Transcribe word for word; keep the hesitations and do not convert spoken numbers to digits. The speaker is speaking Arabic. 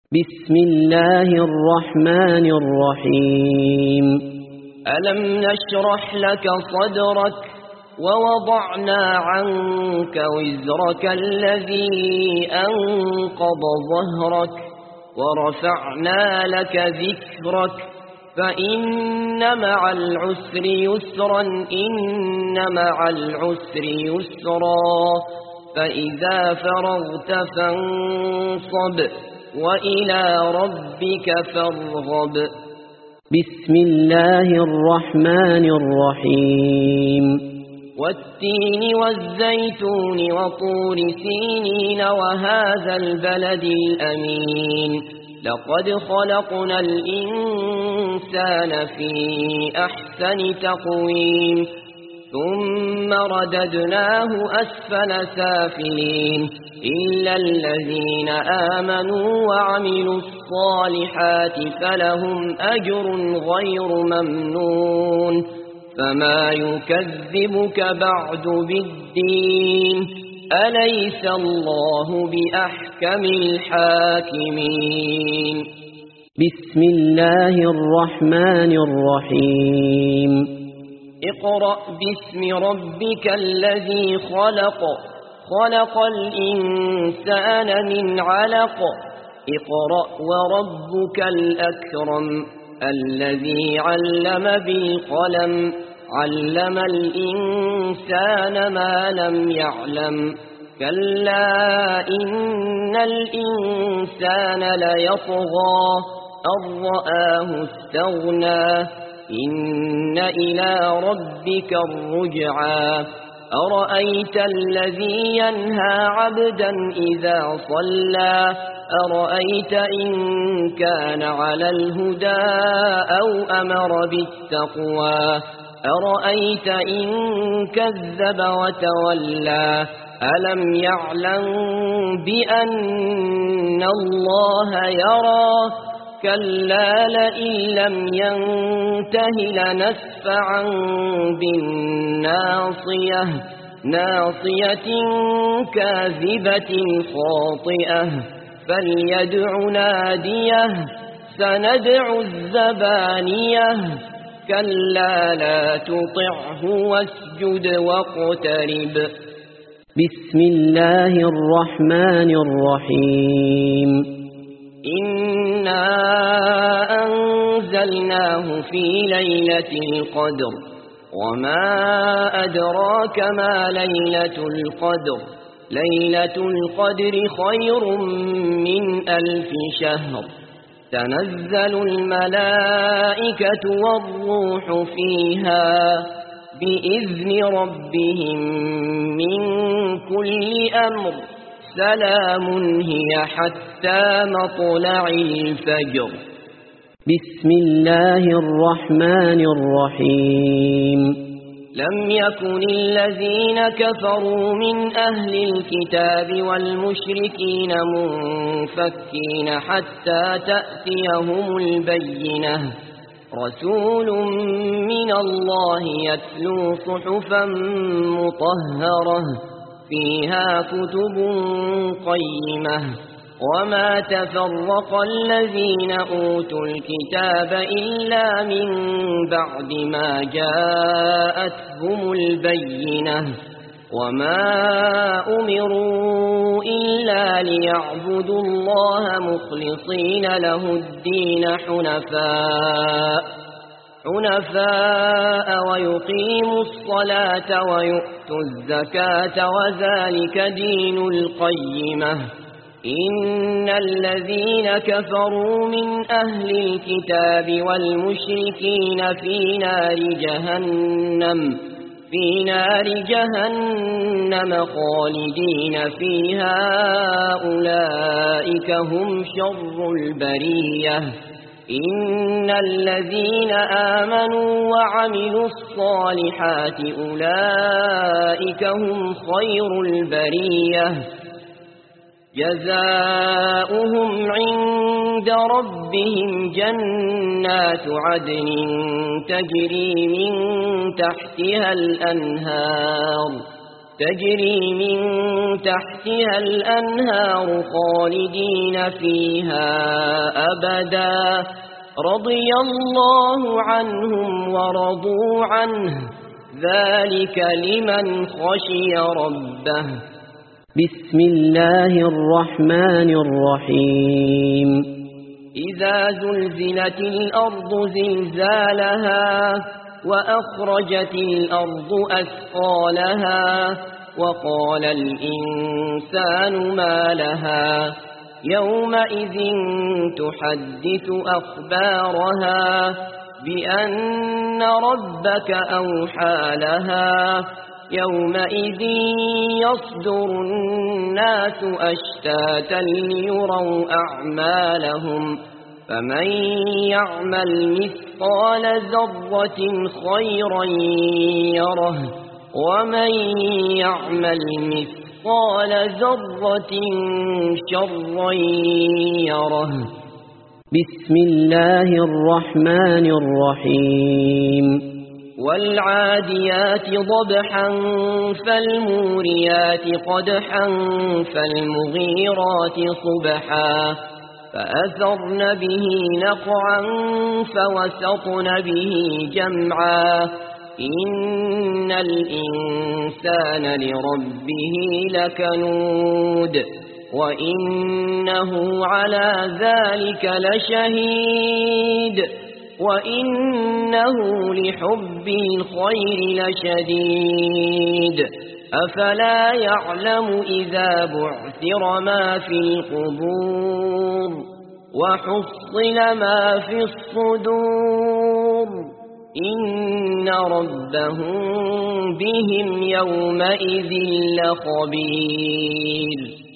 بسم الله الرحمن الرحيم. ألم نشرح لك صدرك ووضعنا عنك وزرك الذي أنقض ظهرك ورفعنا لك ذكرك فإن مع العسر يسرا إن مع العسر يسرا فإذا فرغت فانصب وإلى ربك فارغب. بسم الله الرحمن الرحيم. والتين والزيتون وطور سينين وهذا البلد الأمين لقد خلقنا الإنسان في أحسن تقويم ثم رددناه أسفل سافلين إلا الذين آمنوا وعملوا الصالحات فلهم أجر غير ممنون فما يكذبك بعد بالدين أليس الله بأحكم الحاكمين. بسم الله الرحمن الرحيم. اقرأ باسم ربك الذي خلق خلق الإنسان من علق اقرأ وربك الأكرم الذي علم بالقلم علم الإنسان ما لم يعلم كلا إن الإنسان ليطغى أن رآه استغنى إن إلى ربك الرجعى أرأيت الذي ينهى عبدا إذا صلى أرأيت إن كان على الهدى أو أمر بالتقوى أرأيت إن كذب وتولى ألم يعلم بأن الله يرى كلا لئن لم ينته لنسفعا بالناصية ناصية كاذبة خاطئة فليدع ناديه سندع الزبانية كلا لا تطعه واسجد واقترب. بسم الله الرحمن الرحيم. إنا أنزلناه في ليلة القدر وما أدراك ما ليلة القدر ليلة القدر خير من ألف شهر تنزل الملائكة والروح فيها بإذن ربهم من كل أمر سلام هي حتى مطلع الفجر. بسم الله الرحمن الرحيم. لم يكن الذين كفروا من أهل الكتاب والمشركين منفكين حتى تأتيهم البينة رسول من الله يتلو صحفا مطهرة فيها كتب قيمة وما تفرق الذين أوتوا الكتاب إلا من بعد ما جاءتهم البينة وما أمروا إلا ليعبدوا الله مخلصين له الدين حنفاء حنفاء ويقيموا الصلاة ويؤتوا الزكاة وذلك دين القيمة إن الذين كفروا من أهل الكتاب والمشركين في نار جهنم في نار جهنم خالدين فيها أولئك هم شر البرية إن الذين آمنوا وعملوا الصالحات أولئك هم خير البرية جزاؤهم عند ربهم جنات عدن تجري من تحتها الأنهار تجري من تحتها الأنهار خالدين فيها أبدا رضي الله عنهم ورضوا عنه ذلك لمن خشي ربه. بسم الله الرحمن الرحيم. إذا زلزلت الأرض زلزالها وأخرجت الأرض أثقالها وقال الإنسان ما لها يومئذ تحدث أخبارها بأن ربك أوحى لها يومئذ يصدر الناس أشتاتا ليروا أعمالهم فمن يعمل مثقال ذرة خيرا يره ومن يعمل مثقال ذرة شرا يره. بسم الله الرحمن الرحيم. والعاديات ضبحا فالموريات قدحا فالمغيرات صبحا فأثرن به نقعا فوسطن به جمعا إن الإنسان لربه لكنود وإنه على ذلك لشهيد وإنه لحب الخير لشديد أفلا يعلم إذا بعثر ما في القبور وحصل ما في الصدور إن ربهم بهم يومئذ لخبير.